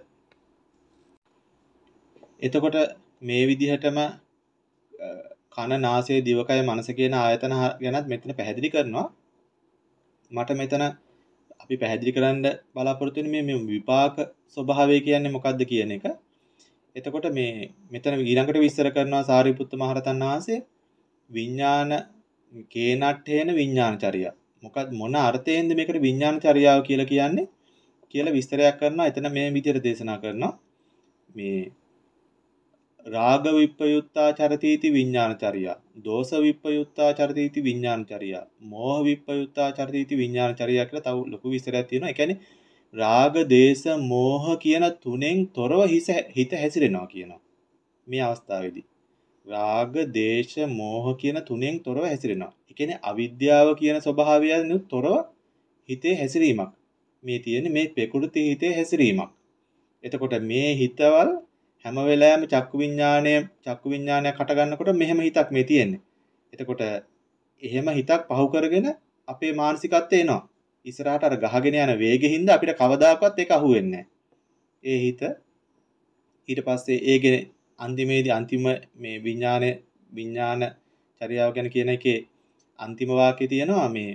එතකොට මේ විදිහටම කන නාසය දිවකය මනස කියන ආයතන ගැනත් මෙතන පැහැදිලි කරනවා. මට මෙතන අපි පැහැදිලි කරන්න බලාපොරොත්තු වෙන්නේ මේ විපාක ස්වභාවය කියන්නේ මොකක්ද කියන එක. එතකොට මේ මෙතන ඊළඟට විස්තර කරනවා සාරිපුත්ත මහරතන් වහන්සේ විඥාන කේනට්ඨේන විඥානචර්යා. මොකක්ද මොන අර්ථයෙන්ද මේකට විඥානචර්යාව කියලා කියන්නේ කියලා විස්තරයක් කරනවා. එතන මේ විදිහට දේශනා කරනවා. මේ රාග විප්පයුත්තා චරතිති විඥානචර්යා, දෝෂ විප්පයුත්තා චරතිති විඥානචර්යා, මෝහ විප්පයුත්තා චරතිති විඥානචර්යා කියලා තව ලොකු විස්තරයක් තියෙනවා. ඒ කියන්නේ රාග, දේශ, මෝහ කියන තුනෙන් තොරව හිත හැසිරෙනවා කියනවා. මේ අවස්ථාවේදී රාග, දේශ, මෝහ කියන තුනෙන් තොරව හැසිරෙනවා. ඒ කියන්නේ අවිද්‍යාව කියන ස්වභාවයෙන් තොරව හිතේ හැසිරීමක්. මේ තියෙන්නේ මේ ප්‍රකෘති හිතේ හැසිරීමක්. එතකොට මේ හිතවල් හැම වෙලාවෙම චක්කු විඥාණය චක්කු විඥානයක් හට ගන්නකොට මෙහෙම හිතක් මේ තියෙන්නේ. එතකොට එහෙම හිතක් පහු කරගෙන අපේ මානසිකත්වය එනවා. ඉස්සරහට අර ගහගෙන යන වේගෙහිඳ අපිට කවදාකවත් ඒක අහුවෙන්නේ නැහැ. ඒ හිත ඊට පස්සේ ඒගෙන අන්තිමේදී අන්තිම මේ විඥාන විඥාන චර්යාව ගැන කියන එකේ අන්තිම වාක්‍යය තියෙනවා මේ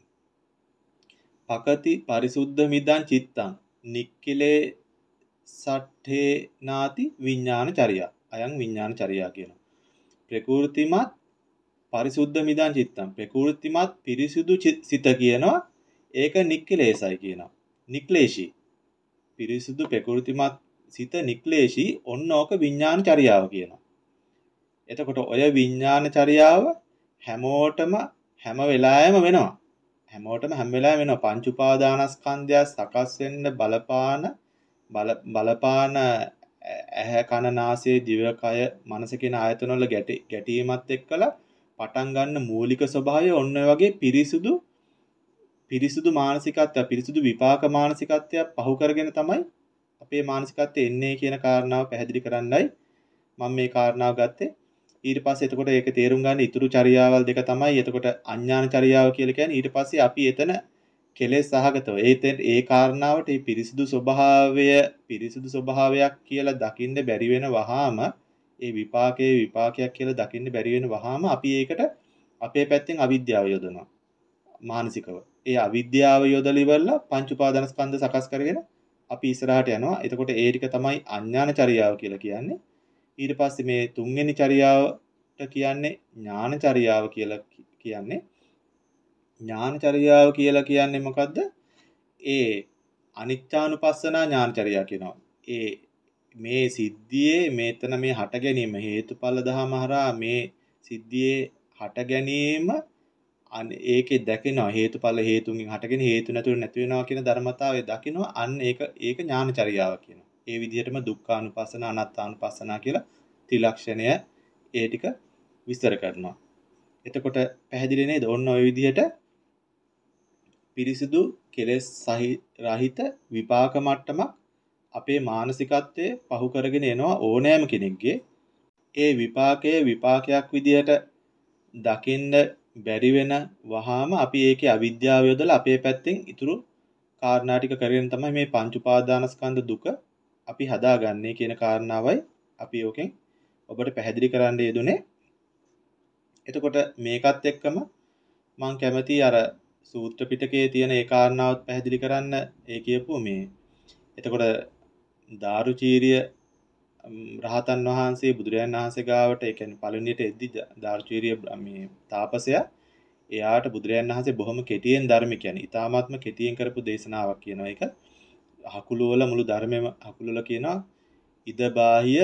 පකති පරිසුද්ධ මිදං චිත්තං නික්ඛිලේ සට්ඨේ නාති විඥාන චර්යා. අයං විඥාන චර්යා කියනවා. ප්‍රකෘතිමත් පරිසුද්ධ මිදං චිත්තං ප්‍රකෘතිමත් පිරිසුදු සිත කියනවා. ඒක නික්ඛිලේසයි කියනවා. නික්ලේශී පිරිසුදු ප්‍රකෘතිමත් සිත නික්ලේශී ඔන්නෝක විඥාන චර්යාව කියනවා. එතකොට ඔය විඥාන චර්යාව හැමෝටම හැම වෙලාවෙම වෙනවා. හැමෝටම හැම වෙලාවෙම වෙනවා. පංච උපාදානස්කන්ධය සකස් වෙන්න බලපාන බල බලපාන ඇහැ කන නාසය දිවකය මනස කියන ආයතන වල ගැටි ගැටීමත් එක්කලා පටන් ගන්න මූලික ස්වභාවය ඔන්න ඔය වගේ පිරිසුදු පිරිසුදු මානසිකත්වය පිරිසුදු විපාක මානසිකත්වය පහු කරගෙන තමයි අපේ මානසිකත්වය එන්නේ කියන කාරණාව පැහැදිලි කරන්නයි මම මේ කාරණාව ගත්තේ. ඊට පස්සේ එතකොට ඒක තේරුම් ගන්න ඉතුරු චර්යාවල් දෙක තමයි. එතකොට අඥාන චර්යාව කියලා කියන්නේ ඊට පස්සේ අපි එතන කෙලෙස් සහගතව ඒතෙන් ඒ කාරණාවට මේ පිරිසුදු ස්වභාවය පිරිසුදු ස්වභාවයක් කියලා දකින්න බැරි වෙන වහාම ඒ විපාකයේ විපාකයක් කියලා දකින්න බැරි වෙන වහාම අපි ඒකට අපේ පැත්තෙන් අවිද්‍යාව යොදනවා මානසිකව. ඒ අවිද්‍යාව යොදලා ඉවරලා පංච උපාදානස්කන්ධ සකස් කරගෙන අපි ඉස්සරහට යනවා. එතකොට ඒ ටික තමයි අඥාන චර්යාව කියලා කියන්නේ. ඊට පස්සේ මේ තුන්වෙනි චර්යාවට කියන්නේ ඥානචර්යාව කියලා කියන්නේ. ඥානචර්යාව කියලා කියන්නේ මොකද්ද? ඒ අනිච්චානුපස්සනා ඥානචර්යාව කියනවා. ඒ මේ සිද්ධියේ මෙතන මේ හට ගැනීම හේතුඵල ධම හරහා මේ සිද්ධියේ හට ගැනීම ඒකේ දකිනවා හේතුඵල හේතුන්ගෙන් හටගෙන හේතු නැතුව නැති වෙනවා කියන ධර්මතාවය දකිනවා. අන්න ඒක ඒක ඥානචර්යාව කියනවා. ඒ විදිහටම දුක්ඛානුපස්සන අනාත්මානුපස්සන කියලා ත්‍රිලක්ෂණය ඒ ටික විස්තර කරනවා. එතකොට පැහැදිලි නේද? ඔන්න ඔය විදිහට පිරිසිදු කෙලෙස් රහිත විපාක මට්ටමක් අපේ මානසිකත්වයේ පහු කරගෙන එනවා ඕනෑම කෙනෙක්ගේ. ඒ විපාකයේ විපාකයක් විදිහට දකින්න බැරි වෙන වහාම අපි ඒකේ අවිද්‍යාව යොදලා අපේ පැත්තෙන් ඉතුරු කාරණා ටික කරගෙන තමයි මේ පංච උපාදානස්කන්ධ දුක අපි හදාගන්නේ කියන කාරණාවයි අපි ඕකෙන් ඔබට පැහැදිලි කරන්න යෙදුනේ. එතකොට මේකත් එක්කම මම කැමති අර සූත්‍ර පිටකයේ තියෙන ඒ කාරණාවත් පැහැදිලි කරන්න. ඒ කියපුව මේ එතකොට දාරුචීරිය රහතන් වහන්සේ බුදුරජාණන් වහන්සේ ගාවට ඒ කියන්නේ පළවෙනියට එද්දි දාරුචීරිය මේ තාපසයා එයාට බුදුරජාණන් වහන්සේ බොහොම කෙටියෙන් ධර්ම කියන්නේ ඊ타මාත්ම කෙටියෙන් කරපු දේශනාවක් කියනවා. ඒක හකුලවල මුළු ධර්මෙම හකුලවල කියනවා ඉද බාහිය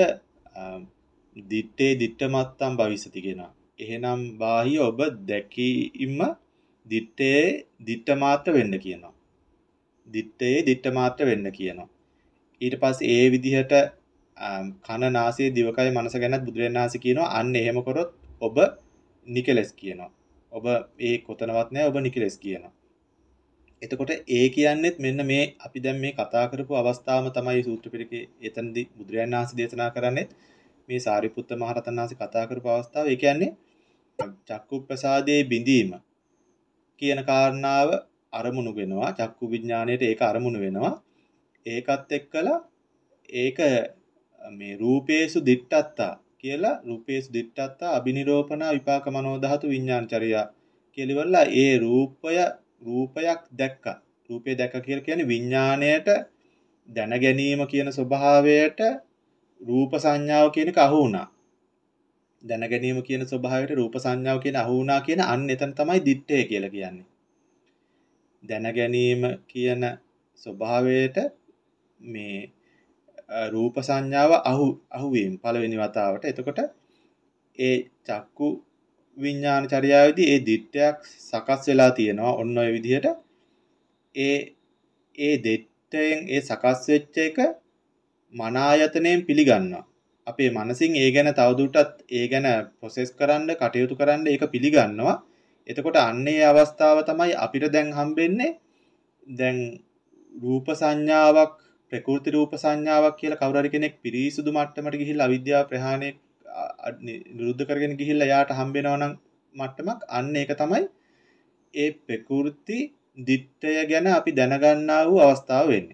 දිත්තේ දිත්තමත්තම් භවිසති කියනවා. එහෙනම් බාහිය ඔබ දැකීම දිත්තේ දිත්තමාත්‍ර වෙන්න කියනවා. දිත්තේ දිත්තමාත්‍ර වෙන්න කියනවා. ඊට පස්සේ ඒ විදිහට කන නාසය දිවකය මනස ගැනත් බුදුරජාණන් වහන්සේ කියනවා අන්න එහෙම කරොත් ඔබ නිකලස් කියනවා. ඔබ ඒ කොතනවත් නැහැ ඔබ නිකලස් කියනවා. එතකොට ඒ කියන්නේත් මෙන්න මේ අපි දැන් මේ කතා කරපු අවස්ථාවම තමයි සූත්‍ර පිටකේ එතනදී බුදුරජාණන් වහන්සේ දේශනා කරන්නේ මේ සාරිපුත්ත මහ රහතන් වහන්සේ කතා කරපු අවස්ථාව. ඒ කියන්නේ චක්කු ප්‍රසාදයේ බිඳීම කියන කාරණාව අරමුණු වෙනවා. චක්කු විඥාණයට ඒක අරමුණු වෙනවා. ඒකත් එක්කලා ඒක මේ රූපේසු දිට්ඨත්තා කියලා රූපේසු දිට්ඨත්තා අබිනිරෝපණ විපාක මනෝ ධාතු විඥානචර්යා කියලා ඉවරලා ඒ රූපය රූපයක් දැක්කා. රූපේ දැක්ක කියලා කියන්නේ විඥාණයට දැන ගැනීම කියන ස්වභාවයට රූප සංඥාව කියන එක අහු වුණා. දැන ගැනීම කියන ස්වභාවයට රූප සංඥාව කියන අහු වුණා කියන අන්න එතන තමයි දිත්තේ කියලා කියන්නේ. දැන ගැනීම කියන ස්වභාවයට මේ රූප සංඥාව අහු අහුවීම පළවෙනි වතාවට. එතකොට ඒ චක්කු විඥාන චර්යාවේදී ඒ දිත්තයක් සකස් වෙලා තියෙනවා. ඔන්න ඔය විදිහට ඒ ඒ දිත්තයෙන් ඒ සකස් වෙච්ච එක මන ආයතනයෙන් පිළිගන්නවා. අපේ මනසින් ඒ ගැන තවදුරටත් ඒ ගැන ප්‍රොසෙස් කරන්න කටයුතු කරන්න ඒක පිළිගන්නවා. එතකොට අන්නේ අවස්ථාව තමයි අපිට දැන් හම්බෙන්නේ. දැන් රූප සංඥාවක් ප්‍රකෘති රූප සංඥාවක් කියලා කවුරු හරි කෙනෙක් පිරිසුදු මට්ටමට ගිහිල්ලා අවිද්‍යාව ප්‍රහාණය නිරුද්ධ කරගෙන ගිහිල්ලා යාට හම්බ වෙනවා නම් මට්ටමක් අන්න ඒක තමයි ඒ ප්‍රකෘති දිත්තය ගැන අපි දැනගන්නා වූ අවස්ථාව වෙන්නේ.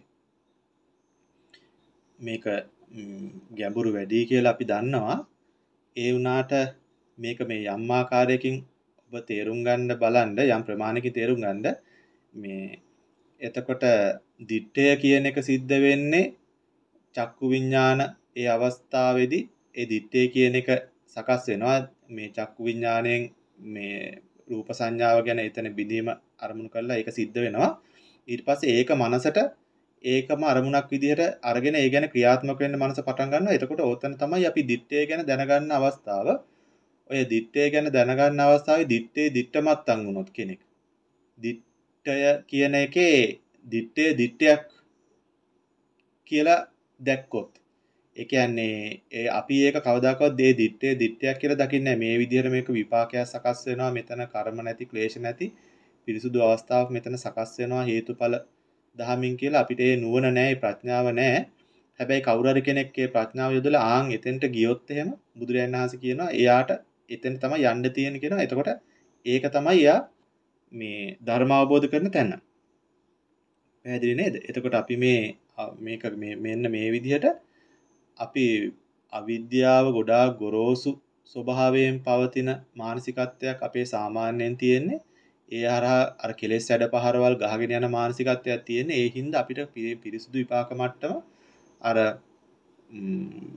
මේක ගැඹුරු වැඩි කියලා අපි දන්නවා. ඒ වුණාට මේක මේ යම් ආකාරයකින් ඔබ තේරුම් ගන්න බලන්න යම් ප්‍රමාණයකින් තේරුම් ගන්න මේ එතකොට දිත්තය කියන එක සිද්ධ වෙන්නේ චක්කු විඥාන ඒ අවස්ථාවේදී ඒ දිත්තේ කියන එක සකස් වෙනවා. මේ චක්කු විඥාණයෙන් මේ රූප සංඥාව ගැන එතන බිඳීම අරමුණු කරලා ඒක සිද්ධ වෙනවා. ඊට පස්සේ ඒක මනසට ඒකම අරමුණක් විදිහට අරගෙන ඒ ගැන ක්‍රියාත්මක වෙන්න මනස පටන් ගන්නවා. එතකොට ඕතන තමයි අපි දිත්තේ ගැන දැනගන්න අවස්ථාව. ඔය දිත්තේ ගැන දැනගන්න අවස්ථාවේ දිත්තේ දිත්තමත්තන් වුණොත් කෙනෙක්. දිත්තය කියන එකේ දිත්තේ දිත්තයක් කියලා දැක්කොත් ඒ කියන්නේ ඒ අපි ඒක කවදාකවත් දේ දිත්තේ දිත්තයක් කියලා දකින්නේ මේ විදිහට මේක විපාකයක් සකස් වෙනවා. මෙතන කර්ම නැති ක්ලේශ නැති පිරිසුදු අවස්ථාවක් මෙතන සකස් වෙනවා හේතුඵල දහමින් කියලා අපිට ඒ නුවණ නැහැ ප්‍රඥාව නැහැ. හැබැයි කවුරු හරි කෙනෙක් ඒ ප්‍රඥාව යොදලා ආන් එතෙන්ට ගියොත් එහෙම බුදුරජාණන් වහන්සේ කියනවා එයාට එතෙන් තමයි යන්න තියෙන්නේ කියනවා. එතකොට ඒක තමයි එයා මේ ධර්ම අවබෝධ කරන තැන. පැහැදිලි නේද? එතකොට අපි මේ මේක මේ මෙන්න මේ විදිහට අපි අවිද්‍යාව ගොඩාක් ගොරෝසු ස්වභාවයෙන් පවතින මානසිකත්වයක් අපේ සාමාන්‍යයෙන් තියෙන්නේ. ඒ හරහා අර කෙලෙස් වැඩ පහරවල් ගහගෙන යන මානසිකත්වයක් තියෙන්නේ. ඒ හින්දා අපිට පිරිසුදු විපාක මට්ටම අර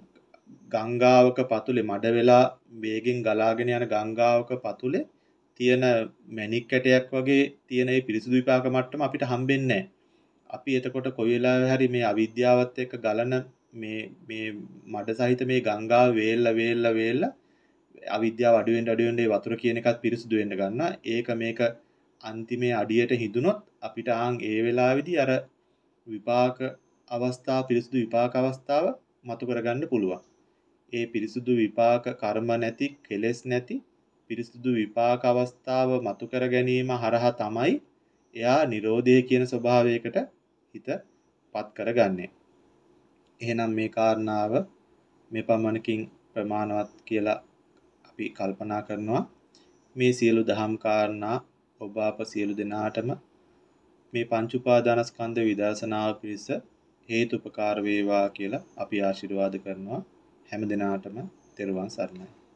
ගංගාවක පතුලේ මඩ වෙලා වේගෙන් ගලාගෙන යන ගංගාවක පතුලේ තියෙන මැණික් කැටයක් වගේ තියෙන මේ පිරිසුදු විපාක මට්ටම අපිට හම්බෙන්නේ නැහැ. අපි එතකොට කොයි වෙලාවෙ හරි මේ අවිද්‍යාවත් එක්ක ගලන මේ මේ මඩ සහිත මේ ගංගාව වේල්ලා වේල්ලා වේල්ලා අවිද්‍යාව අඩු වෙන්න අඩු වෙන්න වතුර කියන එකත් පිරිසුදු වෙන්න ගන්නවා. ඒක මේක අන්තිමේ අඩියට හිදුනොත් අපිට ආන් ඒ වෙලාවේදී අර විපාක අවස්ථාව පිරිසුදු විපාක අවස්ථාව මතු කරගන්න පුළුවන්. ඒ පිරිසුදු විපාක කර්ම නැති කෙලෙස් නැති පිරිසුදු විපාක අවස්ථාව මතු කර ගැනීම හරහා තමයි එයා නිරෝධය කියන ස්වභාවයකට හිතපත් කරගන්නේ. එහෙනම් මේ කාරණාව මේ පමණකින් ප්‍රමාණවත් කියලා අපි කල්පනා කරනවා. මේ සියලු දහම් කාරණා ඔබ අප සියලු දෙනාටම මේ පංච උපාදානස්කන්ධ විදර්ශනාව පිණිස හේතුපකාර වේවා කියලා අපි ආශිර්වාද කරනවා. හැම දිනාටම තෙරුවන් සරණයි.